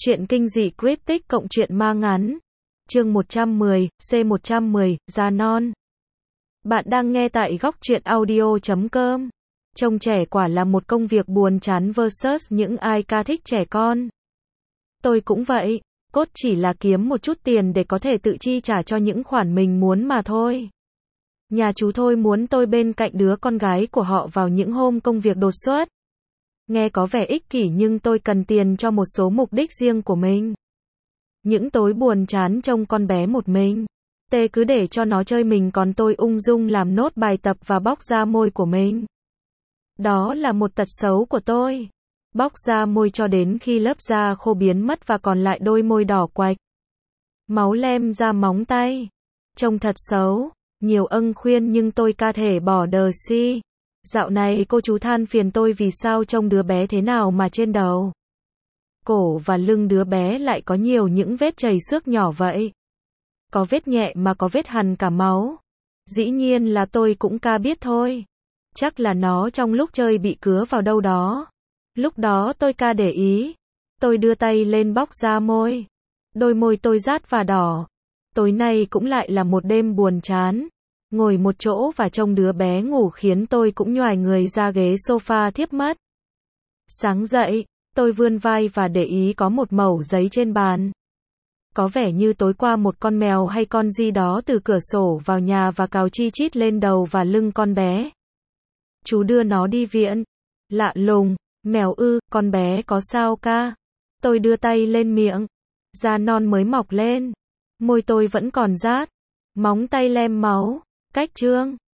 Truyện kinh dị cryptic cộng truyện ma ngắn. Chương 110, C110, da non. Bạn đang nghe tại góc truyện audio.com. Trông trẻ quả là một công việc buồn chán versus những ai ca thích trẻ con. Tôi cũng vậy, cốt chỉ là kiếm một chút tiền để có thể tự chi trả cho những khoản mình muốn mà thôi. Nhà chú thôi muốn tôi bên cạnh đứa con gái của họ vào những hôm công việc đột xuất. Nghe có vẻ ích kỷ nhưng tôi cần tiền cho một số mục đích riêng của mình. Những tối buồn chán trông con bé một mình. Tê cứ để cho nó chơi mình còn tôi ung dung làm nốt bài tập và bóc da môi của mình. Đó là một tật xấu của tôi. Bóc da môi cho đến khi lớp da khô biến mất và còn lại đôi môi đỏ quạch. Máu lem ra móng tay. Trông thật xấu. Nhiều ân khuyên nhưng tôi ca thể bỏ đờ si. Dạo này cô chú than phiền tôi vì sao trông đứa bé thế nào mà trên đầu, cổ và lưng đứa bé lại có nhiều những vết chảy xước nhỏ vậy. Có vết nhẹ mà có vết hằn cả máu. Dĩ nhiên là tôi cũng ca biết thôi. Chắc là nó trong lúc chơi bị cứa vào đâu đó. Lúc đó tôi ca để ý. Tôi đưa tay lên bóc da môi. Đôi môi tôi rát và đỏ. Tối nay cũng lại là một đêm buồn chán. Ngồi một chỗ và trông đứa bé ngủ khiến tôi cũng nhoài người ra ghế sofa thiếp mất. Sáng dậy, tôi vươn vai và để ý có một mẩu giấy trên bàn. Có vẻ như tối qua một con mèo hay con gì đó từ cửa sổ vào nhà và cào chi chít lên đầu và lưng con bé. Chú đưa nó đi viện. Lạ lùng, mèo ư, con bé có sao ca? Tôi đưa tay lên miệng. Da non mới mọc lên. Môi tôi vẫn còn rát. Móng tay lem máu. Cách trương.